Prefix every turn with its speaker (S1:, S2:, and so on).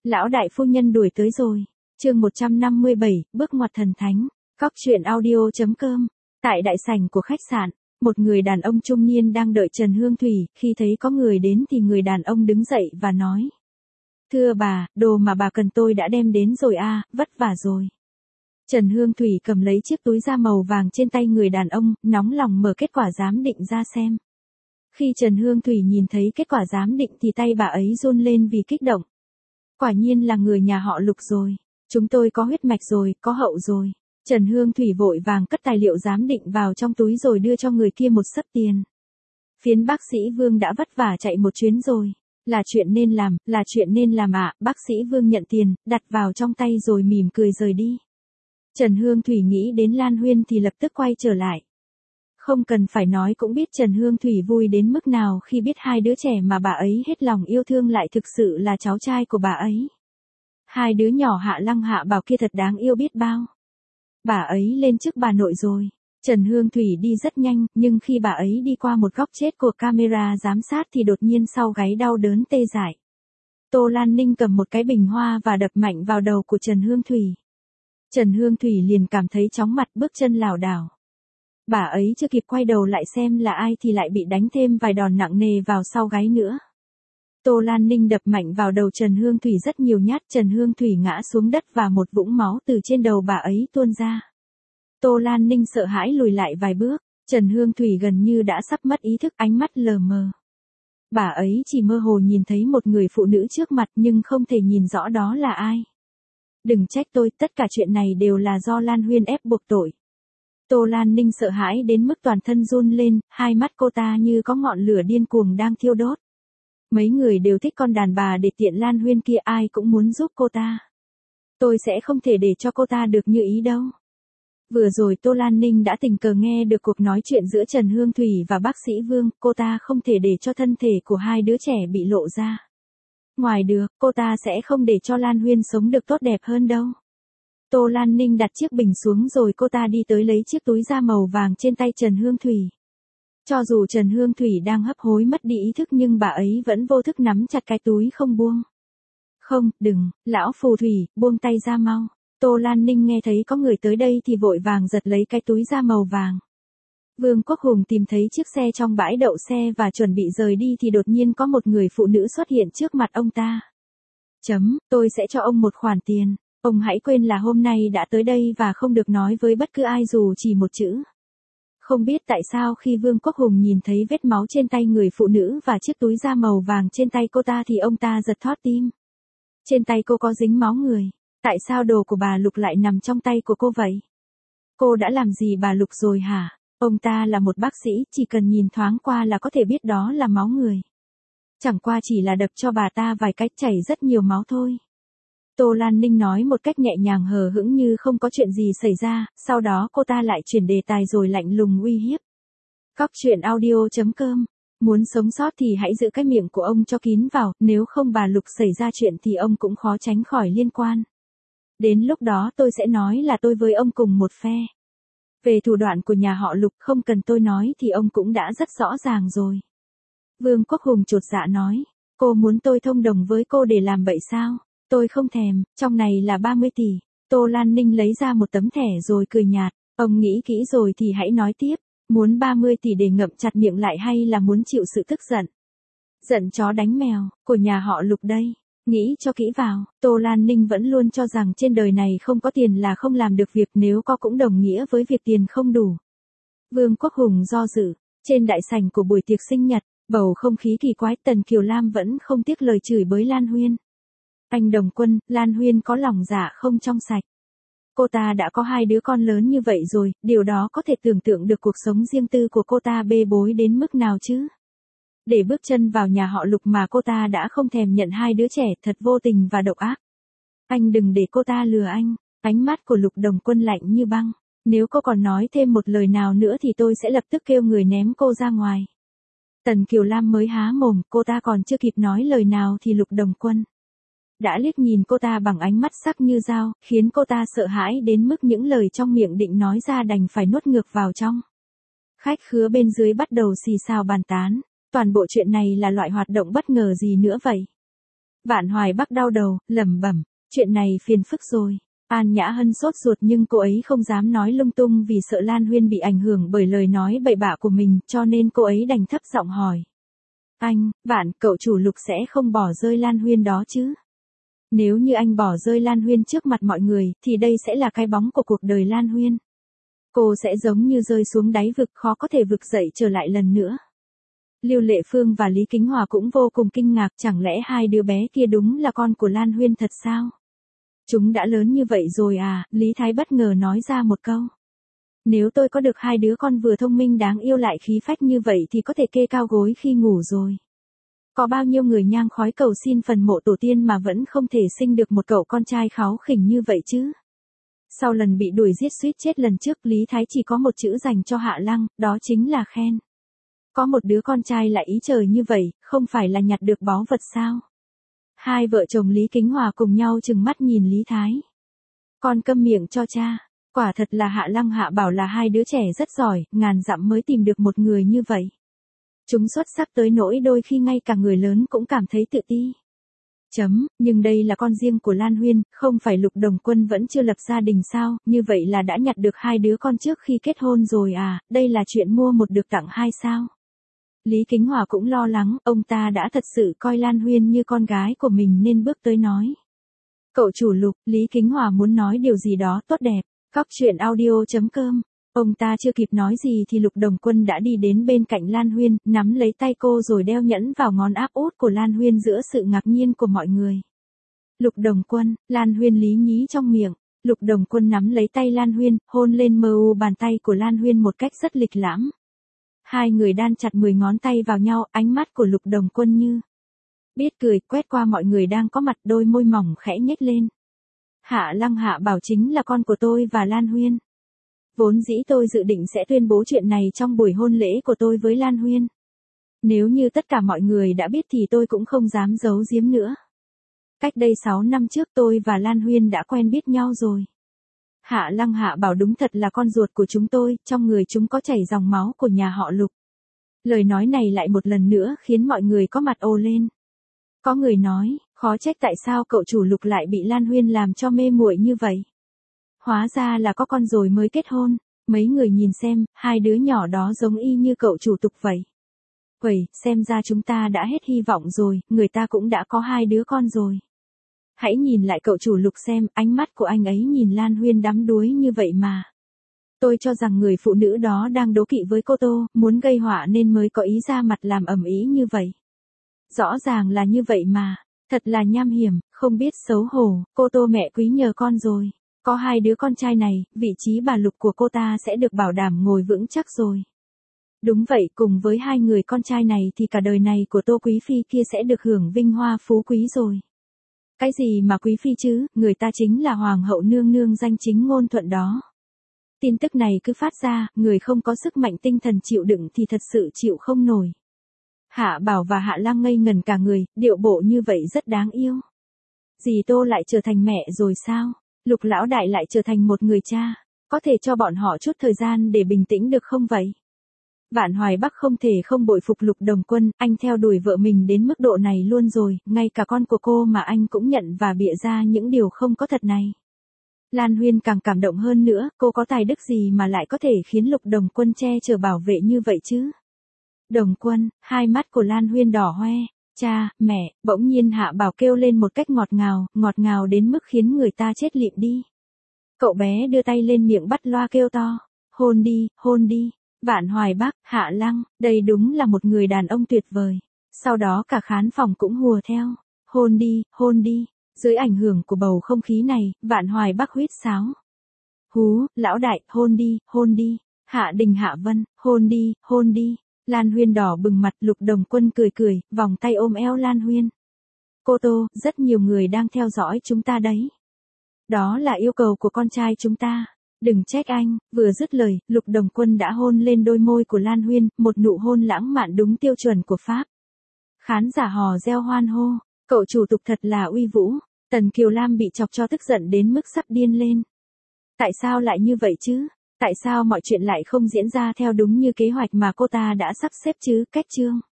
S1: Lão đại phu nhân đuổi tới rồi. Chương 157, bước ngoặt thần thánh. Cóc truyện audio.com. Tại đại sảnh của khách sạn, một người đàn ông trung niên đang đợi Trần Hương Thủy, khi thấy có người đến thì người đàn ông đứng dậy và nói: "Thưa bà, đồ mà bà cần tôi đã đem đến rồi a, vất vả rồi." Trần Hương Thủy cầm lấy chiếc túi da màu vàng trên tay người đàn ông, nóng lòng mở kết quả giám định ra xem. Khi Trần Hương Thủy nhìn thấy kết quả giám định thì tay bà ấy run lên vì kích động. Quả nhiên là người nhà họ Lục rồi. Chúng tôi có huyết mạch rồi, có hậu rồi. Trần Hương Thủy vội vàng cất tài liệu giám định vào trong túi rồi đưa cho người kia một xấp tiền. Phiến bác sĩ Vương đã vất vả chạy một chuyến rồi. Là chuyện nên làm ạ. Bác sĩ Vương nhận tiền, đặt vào trong tay rồi mỉm cười rời đi. Trần Hương Thủy nghĩ đến Lan Huyên thì lập tức quay trở lại. Không cần phải nói cũng biết Trần Hương Thủy vui đến mức nào khi biết hai đứa trẻ mà bà ấy hết lòng yêu thương lại thực sự là cháu trai của bà ấy. Hai đứa nhỏ Hạ Lăng Hạ Bảo kia thật đáng yêu biết bao. Bà ấy lên trước bà nội rồi. Trần Hương Thủy đi rất nhanh, nhưng khi bà ấy đi qua một góc chết của camera giám sát thì đột nhiên sau gáy đau đớn tê dại. Tô Lan Ninh cầm một cái bình hoa và đập mạnh vào đầu của Trần Hương Thủy. Trần Hương Thủy liền cảm thấy chóng mặt, bước chân lảo đảo. Bà ấy chưa kịp quay đầu lại xem là ai thì lại bị đánh thêm vài đòn nặng nề vào sau gáy nữa. Tô Lan Ninh đập mạnh vào đầu Trần Hương Thủy rất nhiều nhát, Trần Hương Thủy ngã xuống đất và một vũng máu từ trên đầu bà ấy tuôn ra. Tô Lan Ninh sợ hãi lùi lại vài bước, Trần Hương Thủy gần như đã sắp mất ý thức, ánh mắt lờ mờ. Bà ấy chỉ mơ hồ nhìn thấy một người phụ nữ trước mặt nhưng không thể nhìn rõ đó là ai. Đừng trách tôi, tất cả chuyện này đều là do Lan Huyên ép buộc tội. Tô Lan Ninh sợ hãi đến mức toàn thân run lên, hai mắt cô ta như có ngọn lửa điên cuồng đang thiêu đốt. Mấy người đều thích con đàn bà để tiện Lan Huyên kia, ai cũng muốn giúp cô ta. Tôi sẽ không thể để cho cô ta được như ý đâu. Vừa rồi Tô Lan Ninh đã tình cờ nghe được cuộc nói chuyện giữa Trần Hương Thủy và bác sĩ Vương, cô ta không thể để cho thân thể của hai đứa trẻ bị lộ ra. Ngoài được, cô ta sẽ không để cho Lan Huyên sống được tốt đẹp hơn đâu. Tô Lan Ninh đặt chiếc bình xuống rồi cô ta đi tới lấy chiếc túi da màu vàng trên tay Trần Hương Thủy. Cho dù Trần Hương Thủy đang hấp hối mất đi ý thức nhưng bà ấy vẫn vô thức nắm chặt cái túi không buông. Không, đừng, lão phù thủy, buông tay ra mau. Tô Lan Ninh nghe thấy có người tới đây thì vội vàng giật lấy cái túi da màu vàng. Vương Quốc Hùng tìm thấy chiếc xe trong bãi đậu xe và chuẩn bị rời đi thì đột nhiên có một người phụ nữ xuất hiện trước mặt ông ta. Tôi sẽ cho ông một khoản tiền. Ông hãy quên là hôm nay đã tới đây và không được nói với bất cứ ai dù chỉ một chữ. Không biết tại sao khi Vương Quốc Hùng nhìn thấy vết máu trên tay người phụ nữ và chiếc túi da màu vàng trên tay cô ta thì ông ta giật thót tim. Trên tay cô có dính máu người. Tại sao đồ của bà Lục lại nằm trong tay của cô vậy? Cô đã làm gì bà Lục rồi hả? Ông ta là một bác sĩ, chỉ cần nhìn thoáng qua là có thể biết đó là máu người. Chẳng qua chỉ là đập cho bà ta vài cách chảy rất nhiều máu thôi. Tô Lan Ninh nói một cách nhẹ nhàng hờ hững như không có chuyện gì xảy ra, sau đó cô ta lại chuyển đề tài rồi lạnh lùng uy hiếp. Cóc truyện audio.com. Muốn sống sót thì hãy giữ cái miệng của ông cho kín vào, nếu không bà Lục xảy ra chuyện thì ông cũng khó tránh khỏi liên quan. Đến lúc đó tôi sẽ nói là tôi với ông cùng một phe. Về thủ đoạn của nhà họ Lục không cần tôi nói thì ông cũng đã rất rõ ràng rồi. Vương Quốc Hùng chột dạ nói, cô muốn tôi thông đồng với cô để làm bậy sao? Tôi không thèm, trong này là 30 tỷ. Tô Lan Ninh lấy ra một tấm thẻ rồi cười nhạt, ông nghĩ kỹ rồi thì hãy nói tiếp, muốn 30 tỷ để ngậm chặt miệng lại hay là muốn chịu sự tức giận? Giận chó đánh mèo, của nhà họ Lục đây. Nghĩ cho kỹ vào, Tô Lan Ninh vẫn luôn cho rằng trên đời này không có tiền là không làm được việc, nếu có cũng đồng nghĩa với việc tiền không đủ. Vương Quốc Hùng do dự, trên đại sảnh của buổi tiệc sinh nhật, bầu không khí kỳ quái, Tần Kiều Lam vẫn không tiếc lời chửi bới Lan Huyên. Anh Đồng Quân, Lan Huyên có lòng dạ không trong sạch. Cô ta đã có hai đứa con lớn như vậy rồi, điều đó có thể tưởng tượng được cuộc sống riêng tư của cô ta bê bối đến mức nào chứ. Để bước chân vào nhà họ Lục mà cô ta đã không thèm nhận hai đứa trẻ, thật vô tình và độc ác. Anh đừng để cô ta lừa anh. Ánh mắt của Lục Đồng Quân lạnh như băng. Nếu cô còn nói thêm một lời nào nữa thì tôi sẽ lập tức kêu người ném cô ra ngoài. Tần Kiều Lam mới há mồm, cô ta còn chưa kịp nói lời nào thì Lục Đồng Quân đã liếc nhìn cô ta bằng ánh mắt sắc như dao, khiến cô ta sợ hãi đến mức những lời trong miệng định nói ra đành phải nuốt ngược vào trong. Khách khứa bên dưới bắt đầu xì xào bàn tán. Toàn bộ chuyện này là loại hoạt động bất ngờ gì nữa vậy? Vạn Hoài Bắc đau đầu, lẩm bẩm, chuyện này phiền phức rồi. An Nhã Hân sốt ruột nhưng cô ấy không dám nói lung tung vì sợ Lan Huyên bị ảnh hưởng bởi lời nói bậy bạ của mình, cho nên cô ấy đành thấp giọng hỏi. Anh, Vạn, cậu chủ Lục sẽ không bỏ rơi Lan Huyên đó chứ? Nếu như anh bỏ rơi Lan Huyên trước mặt mọi người, thì đây sẽ là cái bóng của cuộc đời Lan Huyên. Cô sẽ giống như rơi xuống đáy vực, khó có thể vực dậy trở lại lần nữa. Lưu Lệ Phương và Lý Kính Hòa cũng vô cùng kinh ngạc, chẳng lẽ hai đứa bé kia đúng là con của Lan Huyên thật sao? Chúng đã lớn như vậy rồi à, Lý Thái bất ngờ nói ra một câu. Nếu tôi có được hai đứa con vừa thông minh đáng yêu lại khí phách như vậy thì có thể kê cao gối khi ngủ rồi. Có bao nhiêu người nhang khói cầu xin phần mộ tổ tiên mà vẫn không thể sinh được một cậu con trai kháu khỉnh như vậy chứ. Sau lần bị đuổi giết suýt chết lần trước, Lý Thái chỉ có một chữ dành cho Hạ Lăng, đó chính là khen. Có một đứa con trai lại ý trời như vậy, không phải là nhặt được báu vật sao? Hai vợ chồng Lý Kính Hòa cùng nhau trừng mắt nhìn Lý Thái. Con câm miệng cho cha. Quả thật là Hạ Lăng Hạ Bảo là hai đứa trẻ rất giỏi, ngàn dặm mới tìm được một người như vậy. Chúng xuất sắc tới nỗi đôi khi ngay cả người lớn cũng cảm thấy tự ti. Nhưng đây là con riêng của Lan Huyên, không phải Lục Đồng Quân vẫn chưa lập gia đình sao, như vậy là đã nhặt được hai đứa con trước khi kết hôn rồi à, đây là chuyện mua một được tặng hai sao. Lý Kính Hòa cũng lo lắng, ông ta đã thật sự coi Lan Huyên như con gái của mình nên bước tới nói. Cậu chủ Lục, Lý Kính Hòa muốn nói điều gì đó tốt đẹp. Cóc truyện audio.com. Ông ta chưa kịp nói gì thì Lục Đồng Quân đã đi đến bên cạnh Lan Huyên, nắm lấy tay cô rồi đeo nhẫn vào ngón áp út của Lan Huyên giữa sự ngạc nhiên của mọi người. Lục Đồng Quân, Lan Huyên lý nhí trong miệng. Lục Đồng Quân nắm lấy tay Lan Huyên, hôn lên mờ u bàn tay của Lan Huyên một cách rất lịch lãm. Hai người đan chặt 10 ngón tay vào nhau, ánh mắt của Lục Đồng Quân như biết cười, quét qua mọi người đang có mặt, đôi môi mỏng khẽ nhếch lên. Hạ Lăng Hạ Bảo chính là con của tôi và Lan Huyên. Vốn dĩ tôi dự định sẽ tuyên bố chuyện này trong buổi hôn lễ của tôi với Lan Huyên. Nếu như tất cả mọi người đã biết thì tôi cũng không dám giấu giếm nữa. Cách đây 6 năm trước tôi và Lan Huyên đã quen biết nhau rồi. Hạ Lăng Hạ Bảo đúng thật là con ruột của chúng tôi, trong người chúng có chảy dòng máu của nhà họ Lục. Lời nói này lại một lần nữa khiến mọi người có mặt ồ lên. Có người nói, khó trách tại sao cậu chủ Lục lại bị Lan Huyên làm cho mê muội như vậy. Hóa ra là có con rồi mới kết hôn. Mấy người nhìn xem, hai đứa nhỏ đó giống y như cậu chủ Tục vậy. Vậy, xem ra chúng ta đã hết hy vọng rồi, người ta cũng đã có hai đứa con rồi. Hãy nhìn lại cậu chủ Lục xem, ánh mắt của anh ấy nhìn Lan Huyên đắm đuối như vậy mà. Tôi cho rằng người phụ nữ đó đang đố kỵ với cô Tô, muốn gây họa nên mới có ý ra mặt làm ầm ĩ như vậy. Rõ ràng là như vậy mà, thật là nham hiểm, không biết xấu hổ, cô Tô mẹ quý nhờ con rồi. Có hai đứa con trai này, vị trí bà Lục của cô ta sẽ được bảo đảm ngồi vững chắc rồi. Đúng vậy, cùng với hai người con trai này thì cả đời này của Tô Quý Phi kia sẽ được hưởng vinh hoa phú quý rồi. Cái gì mà Quý Phi chứ, người ta chính là Hoàng hậu nương nương danh chính ngôn thuận đó. Tin tức này cứ phát ra, người không có sức mạnh tinh thần chịu đựng thì thật sự chịu không nổi. Hạ Bảo và Hạ Lăng ngây ngần cả người, điệu bộ như vậy rất đáng yêu. Dì Tô lại trở thành mẹ rồi sao? Lục lão đại lại trở thành một người cha, có thể cho bọn họ chút thời gian để bình tĩnh được không vậy? Vạn Hoài Bắc không thể không bội phục Lục Đồng Quân, anh theo đuổi vợ mình đến mức độ này luôn rồi, ngay cả con của cô mà anh cũng nhận và bịa ra những điều không có thật này. Lan Huyên càng cảm động hơn nữa, cô có tài đức gì mà lại có thể khiến Lục Đồng Quân che chở bảo vệ như vậy chứ? Đồng Quân, hai mắt của Lan Huyên đỏ hoe. Cha, mẹ, bỗng nhiên Hạ Bảo kêu lên một cách ngọt ngào đến mức khiến người ta chết lịm đi. Cậu bé đưa tay lên miệng bắt loa kêu to. Hôn đi, hôn đi. Vạn Hoài Bắc, Hạ Lăng, đây đúng là một người đàn ông tuyệt vời. Sau đó cả khán phòng cũng hùa theo. Hôn đi, hôn đi. Dưới ảnh hưởng của bầu không khí này, Vạn Hoài Bắc huýt sáo. Hú, lão đại, hôn đi, hôn đi. Hạ Đình Hạ Vân, hôn đi, hôn đi. Lan Huyên đỏ bừng mặt, Lục Đồng Quân cười, vòng tay ôm eo Lan Huyên. Cô Tô, rất nhiều người đang theo dõi chúng ta đấy. Đó là yêu cầu của con trai chúng ta. Đừng trách anh, vừa dứt lời, Lục Đồng Quân đã hôn lên đôi môi của Lan Huyên, một nụ hôn lãng mạn đúng tiêu chuẩn của Pháp. Khán giả hò reo hoan hô, cậu chủ Tục thật là uy vũ. Tần Kiều Lam bị chọc cho tức giận đến mức sắp điên lên. Tại sao lại như vậy chứ? Tại sao mọi chuyện lại không diễn ra theo đúng như kế hoạch mà cô ta đã sắp xếp chứ? Cách chương